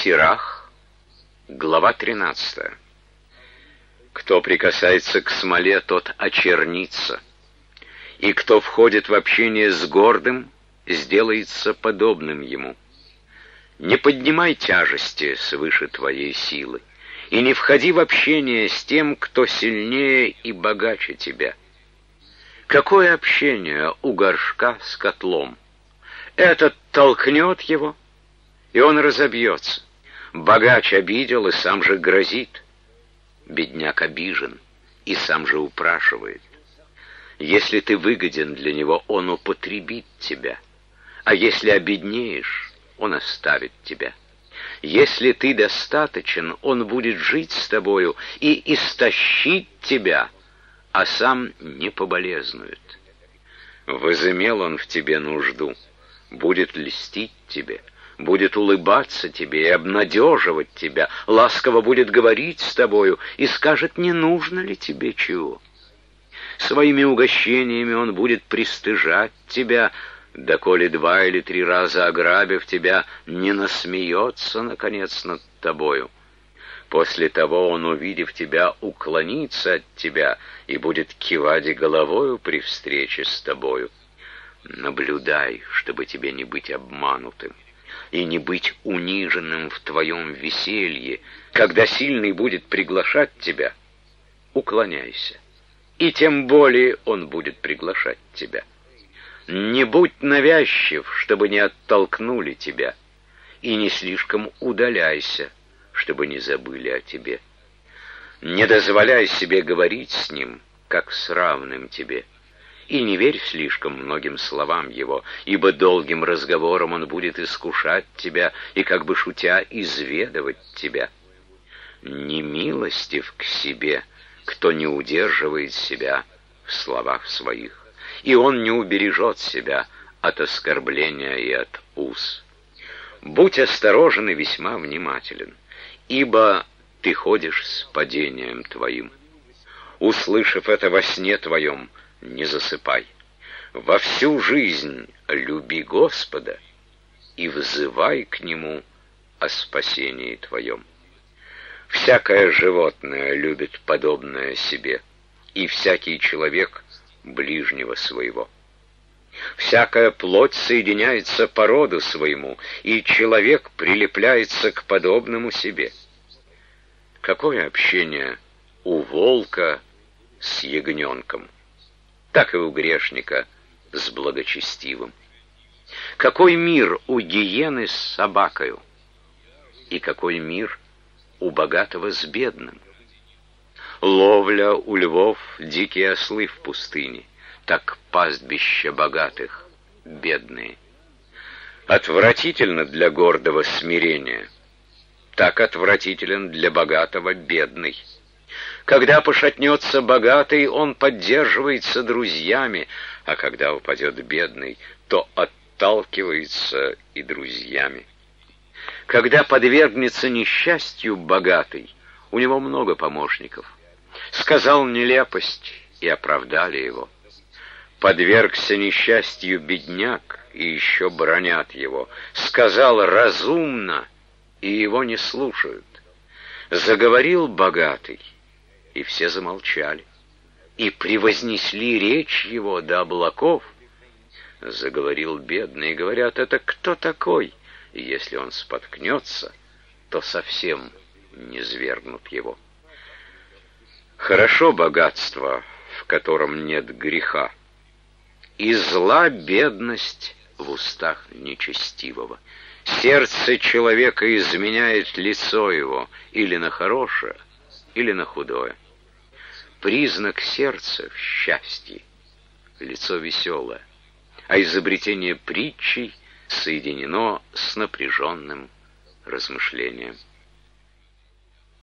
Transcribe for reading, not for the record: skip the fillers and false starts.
Сирах, глава 13. Кто прикасается к смоле, тот очернится, и кто входит в общение с гордым, сделается подобным ему. Не поднимай тяжести свыше твоей силы, и не входи в общение с тем, кто сильнее и богаче тебя. Какое общение у горшка с котлом? Этот толкнет его, и он разобьется. Богач обидел и сам же грозит. Бедняк обижен и сам же упрашивает. Если ты выгоден для него, он употребит тебя, а если обеднеешь, он оставит тебя. Если ты достаточен, он будет жить с тобою и истощит тебя, а сам не поболезнует. Возымел он в тебе нужду, будет льстить тебе, будет улыбаться тебе и обнадеживать тебя, ласково будет говорить с тобою и скажет, не нужно ли тебе чего. Своими угощениями он будет пристыжать тебя, доколе 2 или 3 раза ограбив тебя, не насмеется, наконец, над тобою. После того он, увидев тебя, уклонится от тебя и будет кивать головою при встрече с тобою. Наблюдай, чтобы тебе не быть обманутым и не быть униженным в твоем веселье. Когда сильный будет приглашать тебя, уклоняйся, и тем более он будет приглашать тебя. Не будь навязчив, чтобы не оттолкнули тебя, и не слишком удаляйся, чтобы не забыли о тебе. Не дозволяй себе говорить с ним, как с равным тебе, и не верь слишком многим словам его, ибо долгим разговором он будет искушать тебя и, как бы шутя, изведывать тебя. Не милостив к себе, кто не удерживает себя в словах своих, и он не убережет себя от оскорбления и от уз. Будь осторожен и весьма внимателен, ибо ты ходишь с падением твоим. Услышав это во сне твоем, не засыпай. Во всю жизнь люби Господа и взывай к Нему о спасении твоем. Всякое животное любит подобное себе, и всякий человек ближнего своего. Всякая плоть соединяется по роду своему, и человек прилепляется к подобному себе. Какое общение у волка с ягненком, так и у грешника с благочестивым. Какой мир у гиены с собакою, и какой мир у богатого с бедным. Ловля у львов, дикие ослы в пустыне, так пастбища богатых бедные. Отвратительно для гордого смирение, так отвратителен для богатого бедный. Когда пошатнется богатый, он поддерживается друзьями, а когда упадет бедный, то отталкивается и друзьями. Когда подвергнется несчастью богатый, у него много помощников. Сказал нелепость, и оправдали его. Подвергся несчастью бедняк, и еще бранят его. Сказал разумно, и его не слушают. Заговорил богатый, и все замолчали, и превознесли речь его до облаков. Заговорил бедный, и говорят, это кто такой? И если он споткнется, то совсем не свергнут его. Хорошо богатство, в котором нет греха, и зла бедность в устах нечестивого. Сердце человека изменяет лицо его или на хорошее, или на худое. Признак сердца в счастье — лицо веселое, а изобретение притчей соединено с напряженным размышлением.